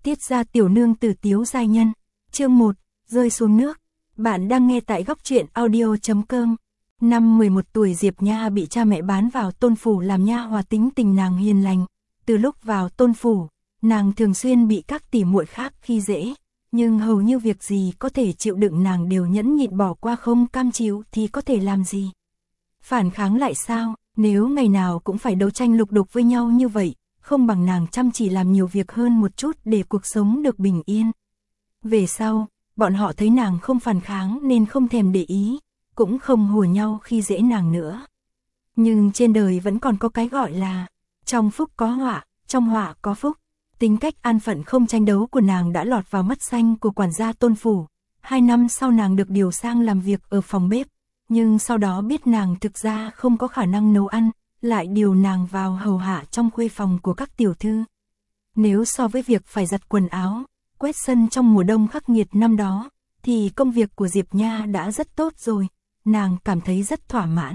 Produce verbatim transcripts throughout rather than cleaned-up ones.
Tiết gia tiểu nương tử Tiếu giai nhân. Chương một, rơi xuống nước. Bạn đang nghe tại góc truyện audio chấm com. Năm mười một tuổi Diệp Nha bị cha mẹ bán vào Tôn phủ làm nha hòa, tính tình nàng hiền lành. Từ lúc vào Tôn phủ, nàng thường xuyên bị các tỷ muội khác khi dễ, nhưng hầu như việc gì có thể chịu đựng nàng đều nhẫn nhịn bỏ qua, không cam chịu thì có thể làm gì? Phản kháng lại sao? Nếu ngày nào cũng phải đấu tranh lục đục với nhau như vậy, không bằng nàng chăm chỉ làm nhiều việc hơn một chút để cuộc sống được bình yên. Về sau, bọn họ thấy nàng không phản kháng nên không thèm để ý, cũng không hùa nhau khi dễ nàng nữa. Nhưng trên đời vẫn còn có cái gọi là trong phúc có họa, trong họa có phúc. Tính cách an phận không tranh đấu của nàng đã lọt vào mắt xanh của quản gia Tôn phủ. Hai năm sau nàng được điều sang làm việc ở phòng bếp, nhưng sau đó biết nàng thực ra không có khả năng nấu ăn, lại điều nàng vào hầu hạ trong khuê phòng của các tiểu thư. Nếu so với việc phải giặt quần áo, quét sân trong mùa đông khắc nghiệt năm đó, thì công việc của Diệp Nha đã rất tốt rồi, nàng cảm thấy rất thỏa mãn.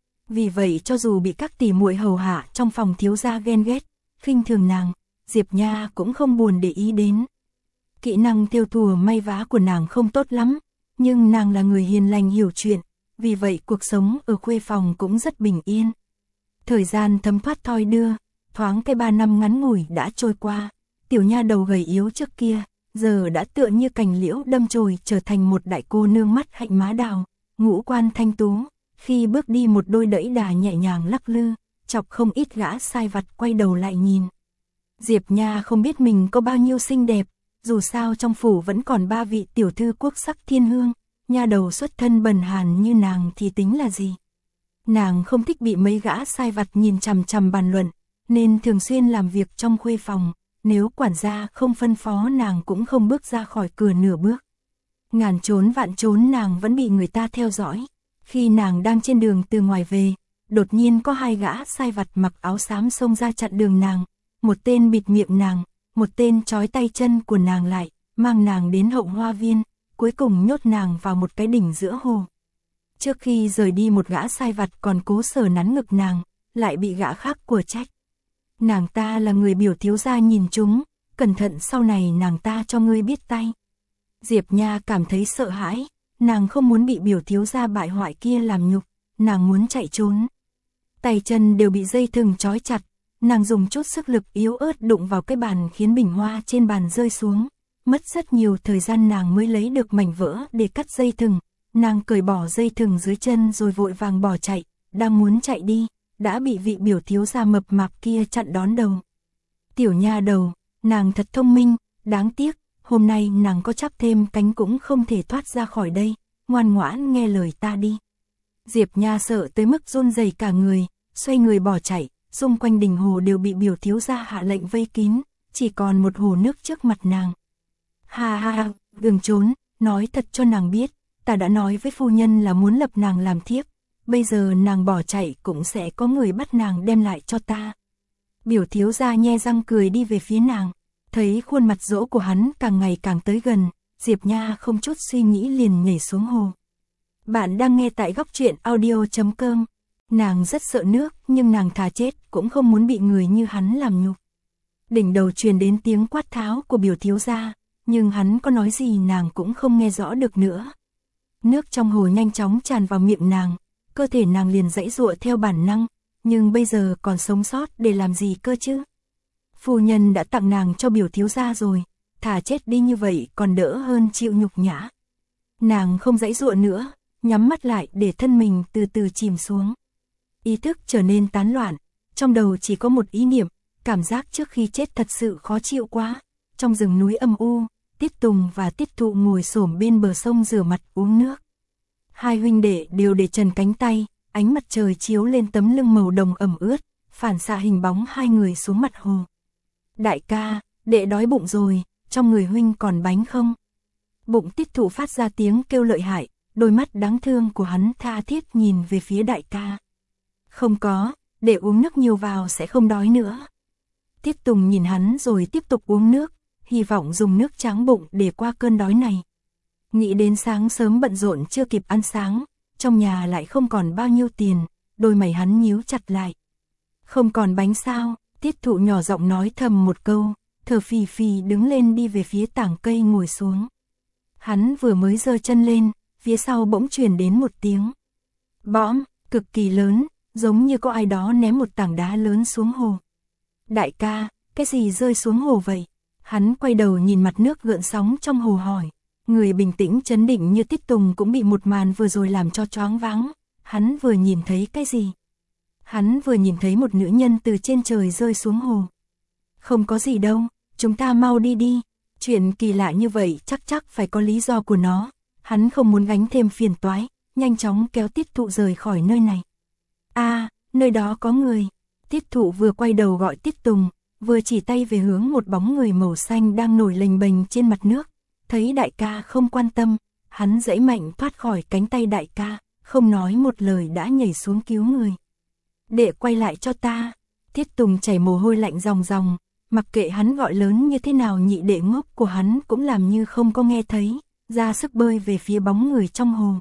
Vì vậy cho dù bị các tỷ muội hầu hạ trong phòng thiếu gia ghen ghét, khinh thường nàng, Diệp Nha cũng không buồn để ý đến. Kỹ năng thêu thùa may vá của nàng không tốt lắm, nhưng nàng là người hiền lành hiểu chuyện, vì vậy cuộc sống ở khuê phòng cũng rất bình yên. Thời gian thấm thoát thoi đưa, thoáng cái ba năm ngắn ngủi đã trôi qua, tiểu nha đầu gầy yếu trước kia, giờ đã tựa như cành liễu đâm chồi trở thành một đại cô nương mắt hạnh má đào, ngũ quan thanh tú, khi bước đi một đôi đẫy đà nhẹ nhàng lắc lư, chọc không ít gã sai vặt quay đầu lại nhìn. Diệp Nha không biết mình có bao nhiêu xinh đẹp, dù sao trong phủ vẫn còn ba vị tiểu thư quốc sắc thiên hương, nha đầu xuất thân bần hàn như nàng thì tính là gì. Nàng không thích bị mấy gã sai vặt nhìn chằm chằm bàn luận, nên thường xuyên làm việc trong khuê phòng, nếu quản gia không phân phó nàng cũng không bước ra khỏi cửa nửa bước. Ngàn trốn vạn trốn nàng vẫn bị người ta theo dõi. Khi nàng đang trên đường từ ngoài về, đột nhiên có hai gã sai vặt mặc áo xám xông ra chặn đường nàng, một tên bịt miệng nàng, một tên trói tay chân của nàng lại, mang nàng đến hậu hoa viên, cuối cùng nhốt nàng vào một cái đỉnh giữa hồ. Trước khi rời đi một gã sai vặt còn cố sờ nắn ngực nàng, lại bị gã khác của trách. Nàng ta là người biểu thiếu gia nhìn chúng, cẩn thận sau này nàng ta cho ngươi biết tay. Diệp Nha cảm thấy sợ hãi, nàng không muốn bị biểu thiếu gia bại hoại kia làm nhục, nàng muốn chạy trốn. Tay chân đều bị dây thừng trói chặt, nàng dùng chút sức lực yếu ớt đụng vào cái bàn khiến bình hoa trên bàn rơi xuống. Mất rất nhiều thời gian nàng mới lấy được mảnh vỡ để cắt dây thừng, nàng cởi bỏ dây thừng dưới chân rồi vội vàng bỏ chạy, đang muốn chạy đi, đã bị vị biểu thiếu gia mập mạp kia chặn đón đầu. Tiểu nha đầu, nàng thật thông minh, đáng tiếc, hôm nay nàng có chắp thêm cánh cũng không thể thoát ra khỏi đây, ngoan ngoãn nghe lời ta đi. Diệp Nha sợ tới mức run rẩy cả người, xoay người bỏ chạy, xung quanh đình hồ đều bị biểu thiếu gia hạ lệnh vây kín, chỉ còn một hồ nước trước mặt nàng. Ha ha ha, đừng trốn, nói thật cho nàng biết, ta đã nói với phu nhân là muốn lập nàng làm thiếp, bây giờ nàng bỏ chạy cũng sẽ có người bắt nàng đem lại cho ta. Biểu thiếu gia nhe răng cười đi về phía nàng, thấy khuôn mặt dỗ của hắn càng ngày càng tới gần, Diệp Nha không chút suy nghĩ liền nhảy xuống hồ. Bạn đang nghe tại góc truyện audio chấm com. Nàng rất sợ nước nhưng nàng thà chết cũng không muốn bị người như hắn làm nhục. Đỉnh đầu truyền đến tiếng quát tháo của biểu thiếu gia, nhưng hắn có nói gì nàng cũng không nghe rõ được nữa. Nước trong hồ nhanh chóng tràn vào miệng nàng, cơ thể nàng liền giãy giụa theo bản năng, nhưng bây giờ còn sống sót để làm gì cơ chứ? Phu nhân đã tặng nàng cho biểu thiếu gia rồi, thà chết đi như vậy còn đỡ hơn chịu nhục nhã. Nàng không giãy giụa nữa, nhắm mắt lại để thân mình từ từ chìm xuống. Ý thức trở nên tán loạn, trong đầu chỉ có một ý niệm, cảm giác trước khi chết thật sự khó chịu quá. Trong rừng núi âm u, Tiết Tùng và Tiết Thụ ngồi xổm bên bờ sông rửa mặt uống nước. Hai huynh đệ đều để trần cánh tay, ánh mặt trời chiếu lên tấm lưng màu đồng ẩm ướt, phản xạ hình bóng hai người xuống mặt hồ. Đại ca, đệ đói bụng rồi, trong người huynh còn bánh không? Bụng Tiết Thụ phát ra tiếng kêu lợi hại, đôi mắt đáng thương của hắn tha thiết nhìn về phía đại ca. Không có, để uống nước nhiều vào sẽ không đói nữa. Tiết Tùng nhìn hắn rồi tiếp tục uống nước, hy vọng dùng nước tráng bụng để qua cơn đói này. Nghĩ đến sáng sớm bận rộn chưa kịp ăn sáng, trong nhà lại không còn bao nhiêu tiền, đôi mày hắn nhíu chặt lại. Không còn bánh sao? Tiết Thụ nhỏ giọng nói thầm một câu, thở phì phì đứng lên đi về phía tảng cây ngồi xuống. Hắn vừa mới giơ chân lên, phía sau bỗng truyền đến một tiếng bõm, cực kỳ lớn, giống như có ai đó ném một tảng đá lớn xuống hồ. Đại ca, cái gì rơi xuống hồ vậy? Hắn quay đầu nhìn mặt nước gợn sóng trong hồ hỏi. Người bình tĩnh trấn định như Tiết Tùng cũng bị một màn vừa rồi làm cho choáng váng. Hắn vừa nhìn thấy cái gì? Hắn vừa nhìn thấy một nữ nhân từ trên trời rơi xuống hồ. Không có gì đâu, chúng ta mau đi đi. Chuyện kỳ lạ như vậy chắc chắc phải có lý do của nó. Hắn không muốn gánh thêm phiền toái, nhanh chóng kéo Tiết Thụ rời khỏi nơi này. A, à, nơi đó có người. Tiết Thụ vừa quay đầu gọi Tiết Tùng, vừa chỉ tay về hướng một bóng người màu xanh đang nổi lềnh bềnh trên mặt nước. Thấy đại ca không quan tâm, hắn giãy mạnh thoát khỏi cánh tay đại ca, không nói một lời đã nhảy xuống cứu người. Đệ quay lại cho ta. Tiết Tùng chảy mồ hôi lạnh ròng ròng, mặc kệ hắn gọi lớn như thế nào nhị đệ ngốc của hắn cũng làm như không có nghe thấy, ra sức bơi về phía bóng người trong hồ.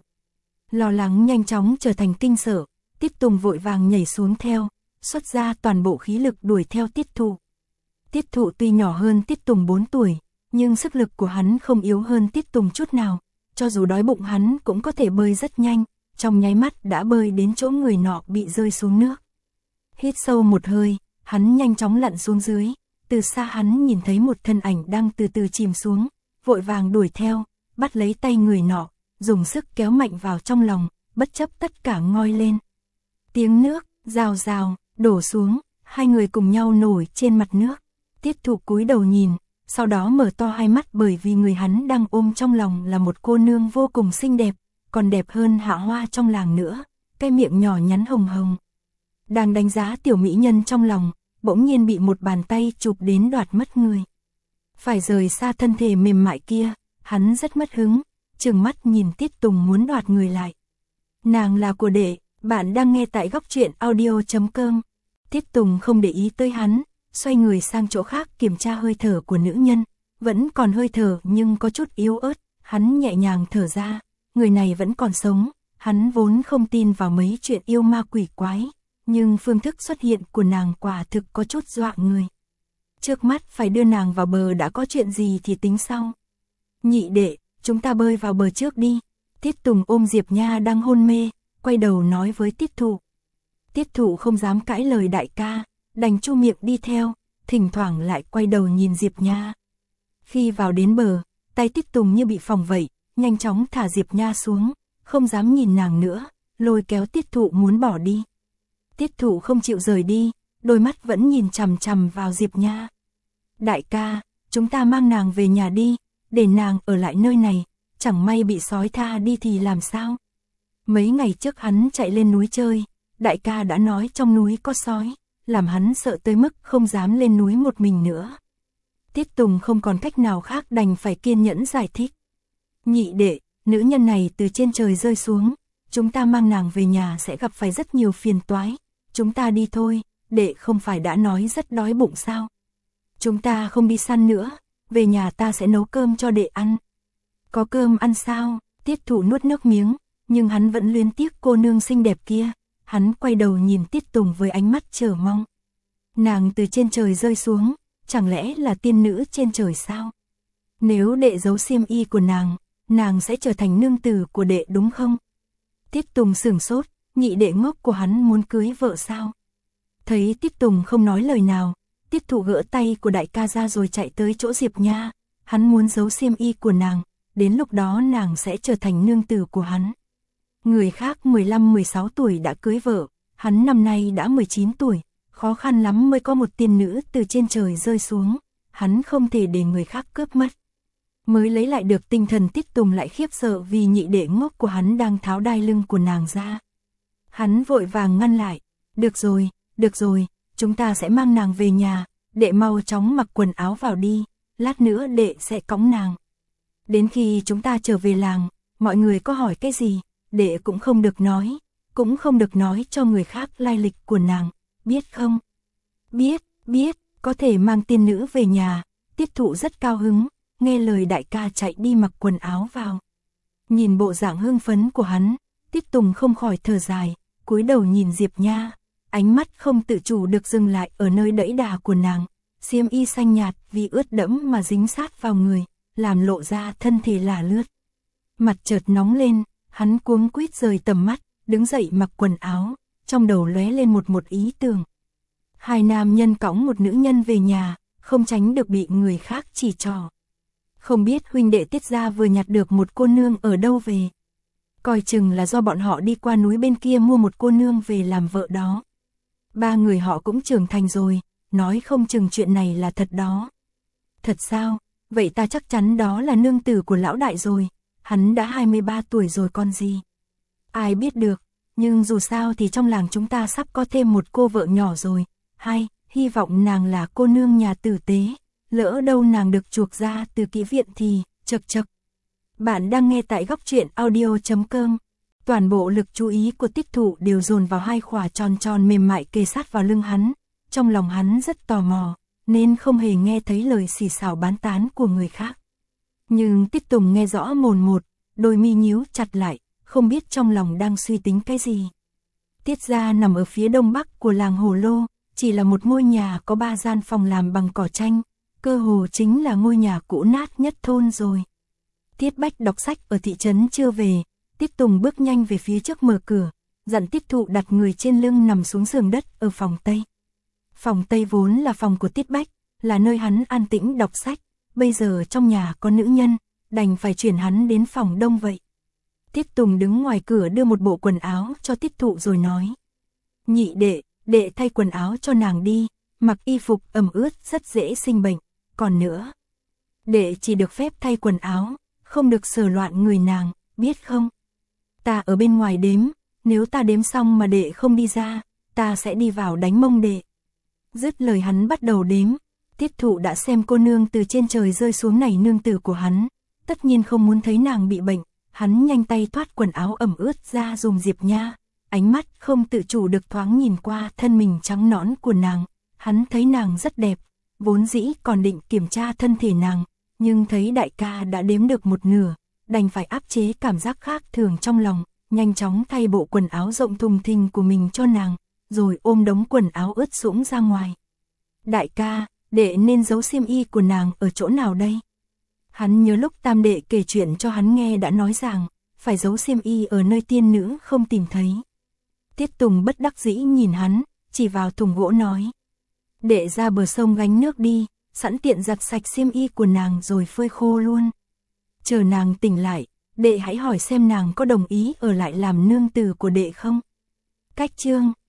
Lo lắng nhanh chóng trở thành kinh sợ, Tiết Tùng vội vàng nhảy xuống theo, xuất ra toàn bộ khí lực đuổi theo Tiết Thụ. Tiết Thụ tuy nhỏ hơn Tiết Tùng bốn tuổi, nhưng sức lực của hắn không yếu hơn Tiết Tùng chút nào, cho dù đói bụng hắn cũng có thể bơi rất nhanh, trong nháy mắt đã bơi đến chỗ người nọ bị rơi xuống nước. Hít sâu một hơi, hắn nhanh chóng lặn xuống dưới, từ xa hắn nhìn thấy một thân ảnh đang từ từ chìm xuống, vội vàng đuổi theo, bắt lấy tay người nọ, dùng sức kéo mạnh vào trong lòng, bất chấp tất cả ngoi lên. Tiếng nước, rào rào, đổ xuống, hai người cùng nhau nổi trên mặt nước. Tiết Thụ cúi đầu nhìn, sau đó mở to hai mắt bởi vì người hắn đang ôm trong lòng là một cô nương vô cùng xinh đẹp, còn đẹp hơn Hạ Hoa trong làng nữa, cái miệng nhỏ nhắn hồng hồng. Đang đánh giá tiểu mỹ nhân trong lòng, bỗng nhiên bị một bàn tay chụp đến đoạt mất người. Phải rời xa thân thể mềm mại kia, hắn rất mất hứng, trừng mắt nhìn Tiết Tùng muốn đoạt người lại. Nàng là của đệ, bạn đang nghe tại góc truyện audio chấm com. Tiết Tùng không để ý tới hắn, xoay người sang chỗ khác kiểm tra hơi thở của nữ nhân, vẫn còn hơi thở nhưng có chút yếu ớt, hắn nhẹ nhàng thở ra, người này vẫn còn sống, hắn vốn không tin vào mấy chuyện yêu ma quỷ quái, nhưng phương thức xuất hiện của nàng quả thực có chút dọa người. Trước mắt phải đưa nàng vào bờ, đã có chuyện gì thì tính sau. Nhị đệ, chúng ta bơi vào bờ trước đi. Tiết Tùng ôm Diệp Nha đang hôn mê, quay đầu nói với Tiết Thụ. Tiết Thụ không dám cãi lời đại ca, đành chu miệng đi theo, thỉnh thoảng lại quay đầu nhìn Diệp Nha. Khi vào đến bờ, tay Tiết Tùng như bị phỏng vậy, nhanh chóng thả Diệp Nha xuống, không dám nhìn nàng nữa, lôi kéo Tiết Thụ muốn bỏ đi. Tiết Thụ không chịu rời đi, đôi mắt vẫn nhìn chằm chằm vào Diệp Nha. Đại ca, chúng ta mang nàng về nhà đi, để nàng ở lại nơi này, chẳng may bị sói tha đi thì làm sao? Mấy ngày trước hắn chạy lên núi chơi, đại ca đã nói trong núi có sói, làm hắn sợ tới mức không dám lên núi một mình nữa. Tiết Tùng không còn cách nào khác đành phải kiên nhẫn giải thích. Nhị đệ, nữ nhân này từ trên trời rơi xuống, chúng ta mang nàng về nhà sẽ gặp phải rất nhiều phiền toái. Chúng ta đi thôi, đệ không phải đã nói rất đói bụng sao? Chúng ta không đi săn nữa, về nhà ta sẽ nấu cơm cho đệ ăn. Có cơm ăn sao? Tiết Thụ nuốt nước miếng, nhưng hắn vẫn luyến tiếc cô nương xinh đẹp kia. Hắn quay đầu nhìn Tiết Tùng với ánh mắt chờ mong. Nàng từ trên trời rơi xuống, chẳng lẽ là tiên nữ trên trời sao? Nếu đệ giấu xiêm y của nàng, nàng sẽ trở thành nương tử của đệ đúng không? Tiết Tùng sửng sốt, nhị đệ ngốc của hắn muốn cưới vợ sao? Thấy Tiết Tùng không nói lời nào, Tiết Thụ gỡ tay của đại ca ra rồi chạy tới chỗ Diệp Nha. Hắn muốn giấu xiêm y của nàng, đến lúc đó nàng sẽ trở thành nương tử của hắn. Người khác mười lăm mười sáu tuổi đã cưới vợ, hắn năm nay đã mười chín tuổi, khó khăn lắm mới có một tiên nữ từ trên trời rơi xuống, hắn không thể để người khác cướp mất. Mới lấy lại được tinh thần, Tiết Tùng lại khiếp sợ vì nhị đệ ngốc của hắn đang tháo đai lưng của nàng ra. Hắn vội vàng ngăn lại, được rồi, được rồi, chúng ta sẽ mang nàng về nhà, đệ mau chóng mặc quần áo vào đi, lát nữa đệ sẽ cõng nàng. Đến khi chúng ta trở về làng, mọi người có hỏi cái gì, đệ cũng không được nói, cũng không được nói cho người khác lai lịch của nàng, biết không? Biết, biết, có thể mang tiên nữ về nhà. Tiết Thụ rất cao hứng, nghe lời đại ca chạy đi mặc quần áo vào. Nhìn bộ dạng hưng phấn của hắn, Tiết Tùng không khỏi thở dài, cúi đầu nhìn Diệp Nha, ánh mắt không tự chủ được dừng lại ở nơi đẫy đà của nàng, xiêm y xanh nhạt vì ướt đẫm mà dính sát vào người, làm lộ ra thân thể lả lướt. Mặt chợt nóng lên, hắn cuống quýt rời tầm mắt, đứng dậy mặc quần áo, trong đầu lóe lên một một ý tưởng. Hai nam nhân cõng một nữ nhân về nhà, không tránh được bị người khác chỉ trỏ. Không biết huynh đệ Tiết gia vừa nhặt được một cô nương ở đâu về. Coi chừng là do bọn họ đi qua núi bên kia mua một cô nương về làm vợ đó. Ba người họ cũng trưởng thành rồi, nói không chừng chuyện này là thật đó. Thật sao? Vậy ta chắc chắn đó là nương tử của lão đại rồi, hắn đã hai mươi ba tuổi rồi còn gì. Ai biết được, nhưng dù sao thì trong làng chúng ta sắp có thêm một cô vợ nhỏ rồi, hay, hy vọng nàng là cô nương nhà tử tế, lỡ đâu nàng được chuộc ra từ kỹ viện thì, chật chật. Bạn đang nghe tại góc truyện audio chấm com. Toàn bộ lực chú ý của Tiết Thụ đều dồn vào hai khỏa tròn tròn mềm mại kề sát vào lưng hắn, trong lòng hắn rất tò mò, nên không hề nghe thấy lời xì xào bán tán của người khác. Nhưng Tiết Tùng nghe rõ mồn một, đôi mi nhíu chặt lại, không biết trong lòng đang suy tính cái gì. Tiết gia nằm ở phía đông bắc của làng Hồ Lô, chỉ là một ngôi nhà có ba gian phòng làm bằng cỏ tranh, cơ hồ chính là ngôi nhà cũ nát nhất thôn rồi. Tiết Bách đọc sách ở thị trấn chưa về, Tiết Tùng bước nhanh về phía trước mở cửa, dặn Tiết Thụ đặt người trên lưng nằm xuống giường đất ở phòng Tây. Phòng Tây vốn là phòng của Tiết Bách, là nơi hắn an tĩnh đọc sách, bây giờ trong nhà có nữ nhân, đành phải chuyển hắn đến phòng Đông vậy. Tiết Tùng đứng ngoài cửa đưa một bộ quần áo cho Tiết Thụ rồi nói. Nhị đệ, đệ thay quần áo cho nàng đi, mặc y phục ẩm ướt rất dễ sinh bệnh, còn nữa. Đệ chỉ được phép thay quần áo, không được sờ loạn người nàng, biết không? Ta ở bên ngoài đếm, nếu ta đếm xong mà đệ không đi ra, ta sẽ đi vào đánh mông đệ. Dứt lời hắn bắt đầu đếm, Tiết Thụ đã xem cô nương từ trên trời rơi xuống này nương tử của hắn, tất nhiên không muốn thấy nàng bị bệnh, hắn nhanh tay thoát quần áo ẩm ướt ra dùm Diệp Nha, ánh mắt không tự chủ được thoáng nhìn qua thân mình trắng nõn của nàng, hắn thấy nàng rất đẹp, vốn dĩ còn định kiểm tra thân thể nàng, nhưng thấy đại ca đã đếm được một nửa, đành phải áp chế cảm giác khác thường trong lòng, nhanh chóng thay bộ quần áo rộng thùng thình của mình cho nàng, rồi ôm đống quần áo ướt sũng ra ngoài. Đại ca, đệ nên giấu xiêm y của nàng ở chỗ nào đây? Hắn nhớ lúc tam đệ kể chuyện cho hắn nghe đã nói rằng, phải giấu xiêm y ở nơi tiên nữ không tìm thấy. Tiết Tùng bất đắc dĩ nhìn hắn, chỉ vào thùng gỗ nói. Đệ ra bờ sông gánh nước đi, sẵn tiện giặt sạch xiêm y của nàng rồi phơi khô luôn. Chờ nàng tỉnh lại, đệ hãy hỏi xem nàng có đồng ý ở lại làm nương tử của đệ không? Cách chương,